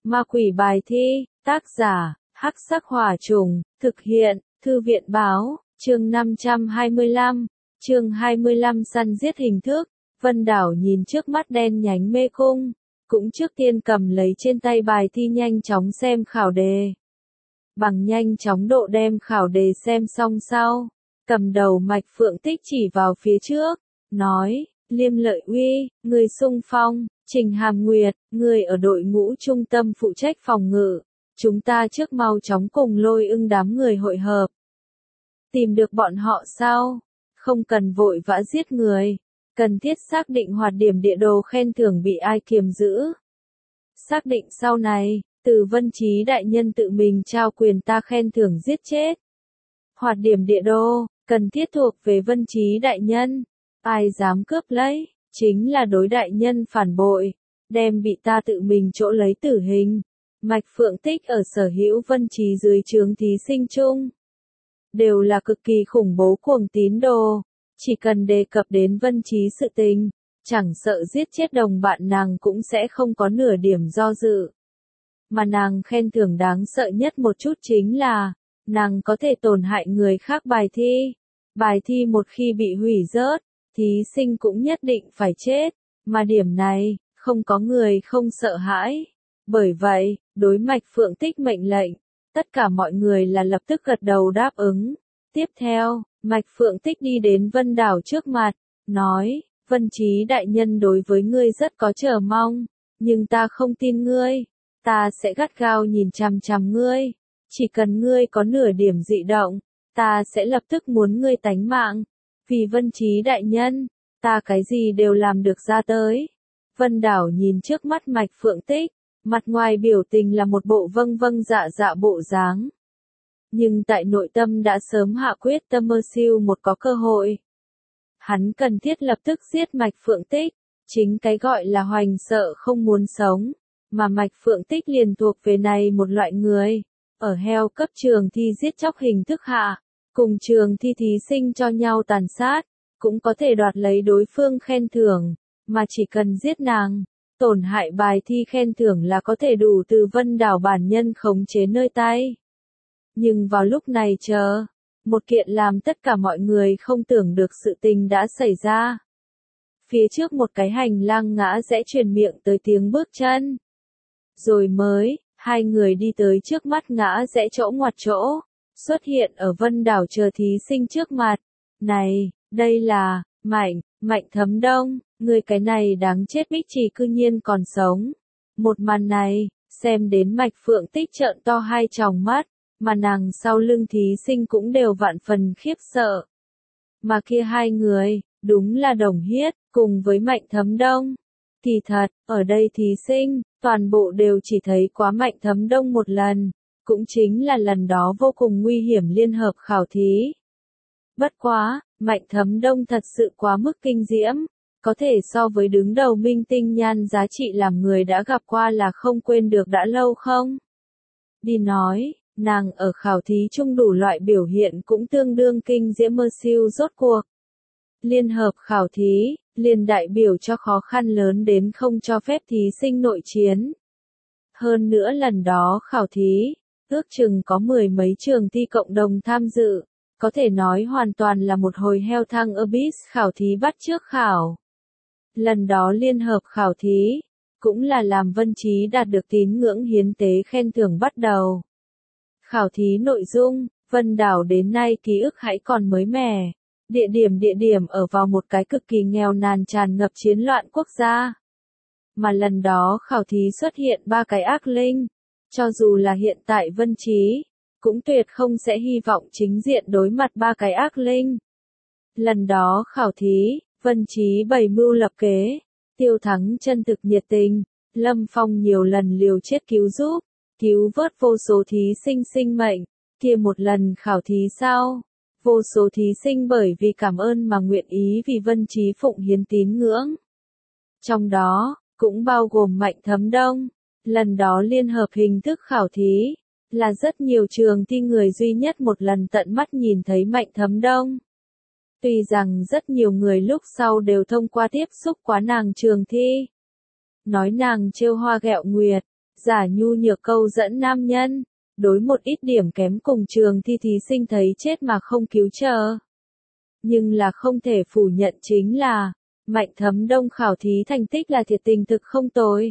Ma quỷ bài thi, tác giả, Hắc Sắc Hỏa Trùng, thực hiện, Thư viện báo, chương 525, chương 25 săn giết hình thức. Vân Đảo nhìn trước mắt đen nhánh mê cung, cũng trước tiên cầm lấy trên tay bài thi nhanh chóng xem khảo đề. Bằng nhanh chóng độ đem khảo đề xem xong sau, cầm đầu Mạch Phượng Tích chỉ vào phía trước, nói, Liêm Lợi Uy, người xung phong, Trình Hàm Nguyệt, người ở đội ngũ trung tâm phụ trách phòng ngự, chúng ta trước mau chóng cùng Lôi Ưng đám người hội hợp. Tìm được bọn họ sao? Không cần vội vã giết người, cần thiết xác định hoạt điểm địa đồ khen thưởng bị ai kiềm giữ. Xác định sau này, từ Vân Chí đại nhân tự mình trao quyền ta khen thưởng giết chết. Hoạt điểm địa đồ, cần thiết thuộc về Vân Chí đại nhân, ai dám cướp lấy, chính là đối đại nhân phản bội, đem bị ta tự mình chỗ lấy tử hình. Mạch Phượng Tích ở sở hữu Vân Chí dưới trướng thí sinh chung, đều là cực kỳ khủng bố cuồng tín đồ, chỉ cần đề cập đến Vân Chí sự tình, chẳng sợ giết chết đồng bạn nàng cũng sẽ không có nửa điểm do dự. Mà nàng khen thưởng đáng sợ nhất một chút chính là, nàng có thể tổn hại người khác bài thi. Bài thi một khi bị hủy rớt, thí sinh cũng nhất định phải chết, mà điểm này, không có người không sợ hãi. Bởi vậy, đối Mạch Phượng Tích mệnh lệnh, tất cả mọi người là lập tức gật đầu đáp ứng. Tiếp theo, Mạch Phượng Tích đi đến Vân Đảo trước mặt, nói, Vân Chí đại nhân đối với ngươi rất có chờ mong, nhưng ta không tin ngươi, ta sẽ gắt gao nhìn chằm chằm ngươi, chỉ cần ngươi có nửa điểm dị động, ta sẽ lập tức muốn ngươi tánh mạng, vì Vân Chí đại nhân, ta cái gì đều làm được ra tới. Vân Đảo nhìn trước mắt Mạch Phượng Tích, mặt ngoài biểu tình là một bộ vâng vâng dạ dạ bộ dáng. Nhưng tại nội tâm đã sớm hạ quyết tâm mơ siêu một có cơ hội. Hắn cần thiết lập tức giết Mạch Phượng Tích, chính cái gọi là hoành sợ không muốn sống, mà Mạch Phượng Tích liền thuộc về này một loại người, ở heo cấp trường thi giết chóc hình thức hạ, cùng trường thi thí sinh cho nhau tàn sát, cũng có thể đoạt lấy đối phương khen thưởng, mà chỉ cần giết nàng, tổn hại bài thi khen thưởng là có thể đủ từ Vân Đảo bản nhân khống chế nơi tay. Nhưng vào lúc này một kiện làm tất cả mọi người không tưởng được sự tình đã xảy ra. Phía trước một cái hành lang ngã rẽ truyền miệng tới tiếng bước chân. Rồi mới, hai người đi tới trước mắt ngã rẽ chỗ ngoặt chỗ, xuất hiện ở Vân Đảo chờ thí sinh trước mặt. Này, đây là, Mạnh Thấm Đông, người cái này đáng chết bích trì cư nhiên còn sống. Một màn này, xem đến Mạch Phượng Tích trợn to hai tròng mắt, mà nàng sau lưng thí sinh cũng đều vạn phần khiếp sợ. Mà kia hai người, đúng là Đồng Hiết, cùng với Mạnh Thấm Đông. Kỳ thật, ở đây thí sinh, toàn bộ đều chỉ thấy quá Mạnh Thấm Đông một lần, cũng chính là lần đó vô cùng nguy hiểm liên hợp khảo thí. Bất quá, Mạnh Thấm Đông thật sự quá mức kinh diễm, có thể so với đứng đầu minh tinh nhan giá trị làm người đã gặp qua là không quên được đã lâu không? Đi nói, nàng ở khảo thí chung đủ loại biểu hiện cũng tương đương kinh diễm mơ siêu rốt cuộc. Liên hợp khảo thí, liền đại biểu cho khó khăn lớn đến không cho phép thí sinh nội chiến. Hơn nữa lần đó khảo thí, ước chừng có mười mấy trường thi cộng đồng tham dự, có thể nói hoàn toàn là một hồi heo thăng abyss khảo thí bắt trước khảo. Lần đó liên hợp khảo thí, cũng là làm Vân Chí đạt được tín ngưỡng hiến tế khen thưởng bắt đầu. Khảo thí nội dung, Vân Đảo đến nay ký ức hãy còn mới mẻ. Địa điểm ở vào một cái cực kỳ nghèo nàn tràn ngập chiến loạn quốc gia. Mà lần đó khảo thí xuất hiện ba cái ác linh. Cho dù là hiện tại Vân Chí, cũng tuyệt không sẽ hy vọng chính diện đối mặt ba cái ác linh. Lần đó khảo thí, Vân Chí bày mưu lập kế, Tiêu Thắng chân thực nhiệt tình, Lâm Phong nhiều lần liều chết cứu giúp, cứu vớt vô số thí sinh sinh mệnh, kia một lần khảo thí sau. Vô số thí sinh bởi vì cảm ơn mà nguyện ý vì Vân Chí phụng hiến tín ngưỡng. Trong đó, cũng bao gồm Mạnh Thấm Đông. Lần đó liên hợp hình thức khảo thí, là rất nhiều trường thi người duy nhất một lần tận mắt nhìn thấy Mạnh Thấm Đông. Tuy rằng rất nhiều người lúc sau đều thông qua tiếp xúc quá nàng trường thi. Nói nàng trêu hoa ghẹo nguyệt, giả nhu nhược câu dẫn nam nhân, đối một ít điểm kém cùng trường thi thí sinh thấy chết mà không cứu trợ. Nhưng là không thể phủ nhận chính là, Mạnh Thấm Đông khảo thí thành tích là thiệt tình thực không tồi.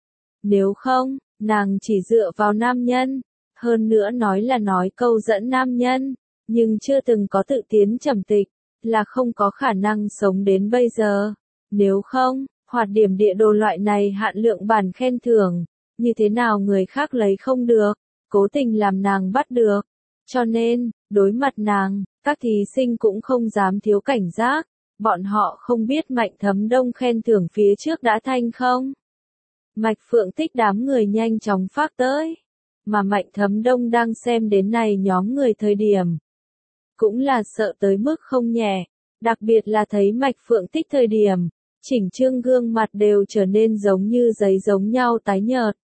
Nếu không, nàng chỉ dựa vào nam nhân, hơn nữa nói câu dẫn nam nhân, nhưng chưa từng có tự tiến trầm tịch, là không có khả năng sống đến bây giờ. Nếu không, hoạt điểm địa đồ loại này hạn lượng bản khen thưởng, như thế nào người khác lấy không được, cố tình làm nàng bắt được. Cho nên, đối mặt nàng, các thí sinh cũng không dám thiếu cảnh giác, bọn họ không biết Mạnh Thấm Đông khen thưởng phía trước đã thanh không. Mạch Phượng Tích đám người nhanh chóng phác tới, mà Mạnh Thấm Đông đang xem đến này nhóm người thời điểm. Cũng là sợ tới mức không nhẹ, đặc biệt là thấy Mạch Phượng Tích thời điểm, chỉnh trương gương mặt đều trở nên giống như giấy giống nhau tái nhợt.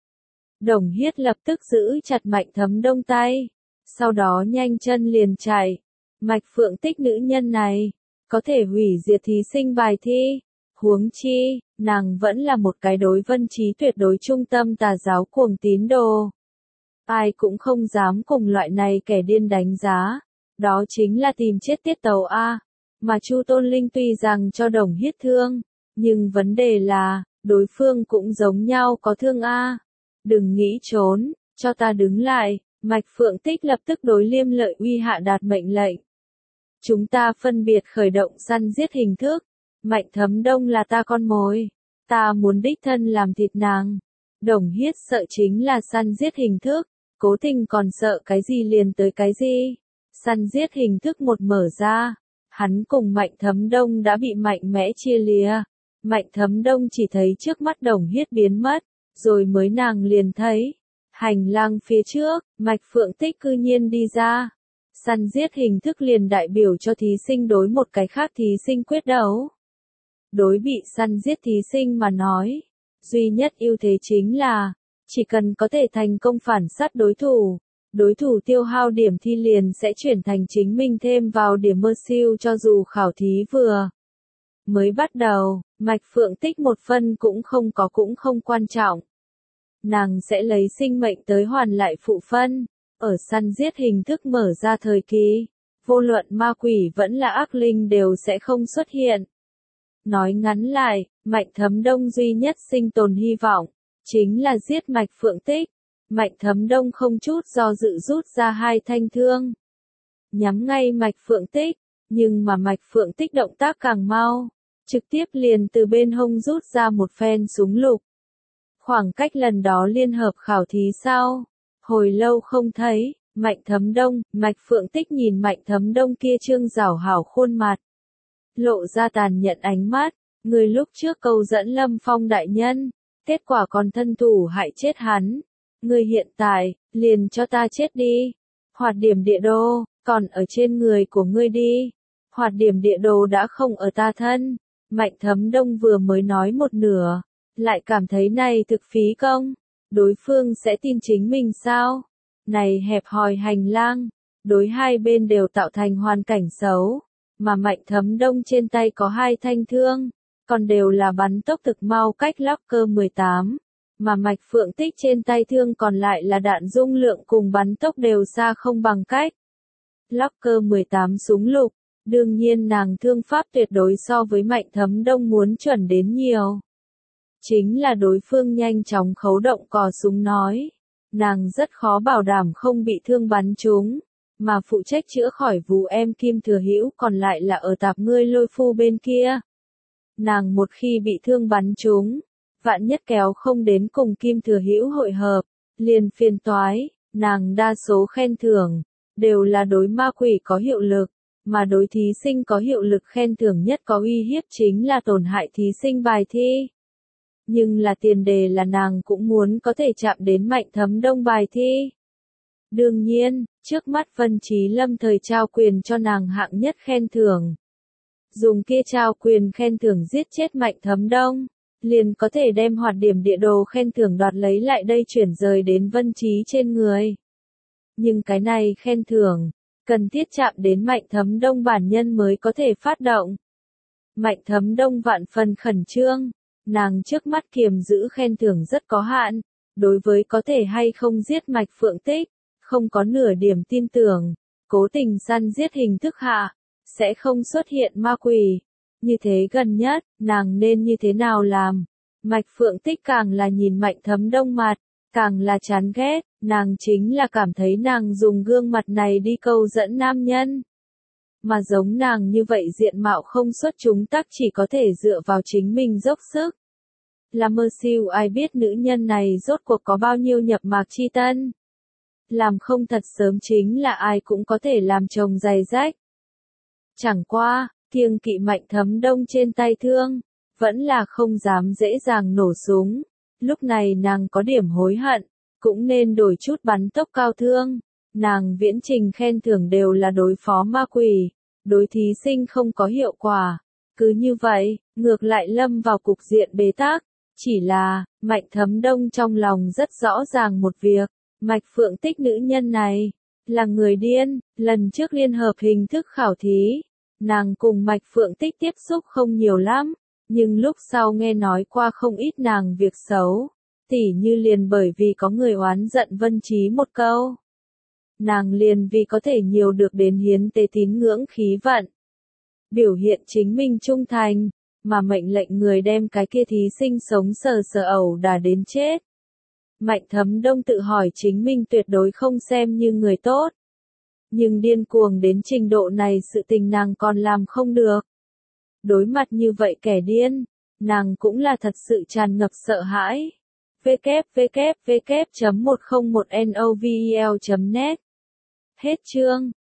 Đồng Hiết lập tức giữ chặt Mạnh Thấm Đông tay, sau đó nhanh chân liền chạy. Mạch Phượng Tích nữ nhân này, có thể hủy diệt thí sinh bài thi, huống chi, nàng vẫn là một cái đối Vân Trí tuyệt đối trung tâm tà giáo cuồng tín đồ. Ai cũng không dám cùng loại này kẻ điên đánh giá, đó chính là tìm chết tiết tấu A. Mà Chu Tôn Linh tuy rằng cho Đồng Hiết thương, nhưng vấn đề là, đối phương cũng giống nhau có thương A. Đừng nghĩ trốn, cho ta đứng lại. Mạch Phượng Tích lập tức đối Liêm Lợi Uy hạ đạt mệnh lệnh. Chúng ta phân biệt khởi động săn giết hình thức. Mạnh Thấm Đông là ta con mồi. Ta muốn đích thân làm thịt nàng. Đồng Hiết sợ chính là săn giết hình thức. Cố Tình còn sợ cái gì liền tới cái gì. Săn giết hình thức một mở ra. Hắn cùng Mạnh Thấm Đông đã bị mạnh mẽ chia lìa. Mạnh Thấm Đông chỉ thấy trước mắt Đồng Hiết biến mất. Rồi mới nàng liền thấy. Hành lang phía trước, Mạch Phượng Tích cư nhiên đi ra. Săn giết hình thức liền đại biểu cho thí sinh đối một cái khác thí sinh quyết đấu. Đối bị săn giết thí sinh mà nói, duy nhất ưu thế chính là, chỉ cần có thể thành công phản sát đối thủ tiêu hao điểm thi liền sẽ chuyển thành chính mình thêm vào điểm mơ siêu cho dù khảo thí vừa. Mới bắt đầu, Mạch Phượng Tích một phân cũng không quan trọng. Nàng sẽ lấy sinh mệnh tới hoàn lại phụ phân. Ở săn giết hình thức mở ra thời kỳ, vô luận ma quỷ vẫn là ác linh đều sẽ không xuất hiện. Nói ngắn lại, Mạnh Thấm Đông duy nhất sinh tồn hy vọng, chính là giết Mạch Phượng Tích. Mạnh Thấm Đông không chút do dự rút ra 2 thanh thương. Nhắm ngay Mạch Phượng Tích, nhưng mà Mạch Phượng Tích động tác càng mau, trực tiếp liền từ bên hông rút ra một phen súng lục. Khoảng cách lần đó liên hợp khảo thí sau, hồi lâu không thấy, Mạnh Thấm Đông, Mạch Phượng Tích nhìn Mạnh Thấm Đông kia trương rảo hảo khuôn mặt. Lộ ra tàn nhẫn ánh mắt, người lúc trước câu dẫn Lâm Phong đại nhân, kết quả còn thân thủ hại chết hắn. Người hiện tại, liền cho ta chết đi. Hoạt điểm địa đồ, còn ở trên người của ngươi đi. Hoạt điểm địa đồ đã không ở ta thân. Mạnh Thấm Đông vừa mới nói một nửa, lại cảm thấy này thực phí công. Đối phương sẽ tin chính mình sao? Này hẹp hòi hành lang, đối hai bên đều tạo thành hoàn cảnh xấu, mà Mạnh Thấm Đông trên tay có 2 thanh thương, còn đều là bắn tốc thực mau cách Locker 18, mà Mạch Phượng Tích trên tay thương còn lại là đạn dung lượng cùng bắn tốc đều xa không bằng cách. Locker 18 súng lục, đương nhiên nàng thương pháp tuyệt đối so với Mạnh Thấm Đông muốn chuẩn đến nhiều. Chính là đối phương nhanh chóng khấu động cò súng nói. Nàng rất khó bảo đảm không bị thương bắn trúng, mà phụ trách chữa khỏi Vú Em Kim Thừa Hữu còn lại là ở tạp ngươi Lôi Phu bên kia. Nàng một khi bị thương bắn trúng, vạn nhất kéo không đến cùng Kim Thừa Hữu hội hợp, liền phiền toái, nàng đa số khen thưởng, đều là đối ma quỷ có hiệu lực, mà đối thí sinh có hiệu lực khen thưởng nhất có uy hiếp chính là tổn hại thí sinh bài thi. Nhưng là tiền đề là nàng cũng muốn có thể chạm đến Mạnh Thấm Đông bài thi. Đương nhiên, trước mắt Vân Trí lâm thời trao quyền cho nàng hạng nhất khen thưởng. Dùng kia trao quyền khen thưởng giết chết Mạnh Thấm Đông, liền có thể đem hoạt điểm địa đồ khen thưởng đoạt lấy lại đây chuyển rời đến Vân Trí trên người. Nhưng cái này khen thưởng, cần thiết chạm đến Mạnh Thấm Đông bản nhân mới có thể phát động. Mạnh Thấm Đông vạn phần khẩn trương. Nàng trước mắt kiềm giữ khen thưởng rất có hạn, đối với có thể hay không giết Mạch Phượng Tích, không có nửa điểm tin tưởng, cố tình săn giết hình thức hạ, sẽ không xuất hiện ma quỷ. Như thế gần nhất, nàng nên như thế nào làm? Mạch Phượng Tích càng là nhìn Mạnh Thấm Đông mặt, càng là chán ghét, nàng chính là cảm thấy nàng dùng gương mặt này đi câu dẫn nam nhân. Mà giống nàng như vậy diện mạo không xuất chúng tắc chỉ có thể dựa vào chính mình dốc sức. Là mơ siêu ai biết nữ nhân này rốt cuộc có bao nhiêu nhập mạc chi tân. Làm không thật sớm chính là ai cũng có thể làm chồng giày rách. Chẳng qua, kiêng kỵ Mạnh Thấm Đông trên tay thương, vẫn là không dám dễ dàng nổ súng. Lúc này nàng có điểm hối hận, cũng nên đổi chút bắn tốc cao thương. Nàng viễn trình khen thưởng đều là đối phó ma quỷ, đối thí sinh không có hiệu quả. Cứ như vậy, ngược lại lâm vào cục diện bế tắc. Chỉ là, Mạnh Thấm Đông trong lòng rất rõ ràng một việc, Mạch Phượng Tích nữ nhân này, là người điên. Lần trước liên hợp hình thức khảo thí, nàng cùng Mạch Phượng Tích tiếp xúc không nhiều lắm, nhưng lúc sau nghe nói qua không ít nàng việc xấu, tỉ như liền bởi vì có người oán giận Vân Trí một câu. Nàng liền vì có thể nhiều được đến hiến tế tín ngưỡng khí vận, biểu hiện chính mình trung thành, mà mệnh lệnh người đem cái kia thí sinh sống sờ sờ ẩu đả đến chết. Mạnh Thấm Đông tự hỏi chính mình tuyệt đối không xem như người tốt. Nhưng điên cuồng đến trình độ này sự tình nàng còn làm không được. Đối mặt như vậy kẻ điên, nàng cũng là thật sự tràn ngập sợ hãi. www.101novel.net Hết chương.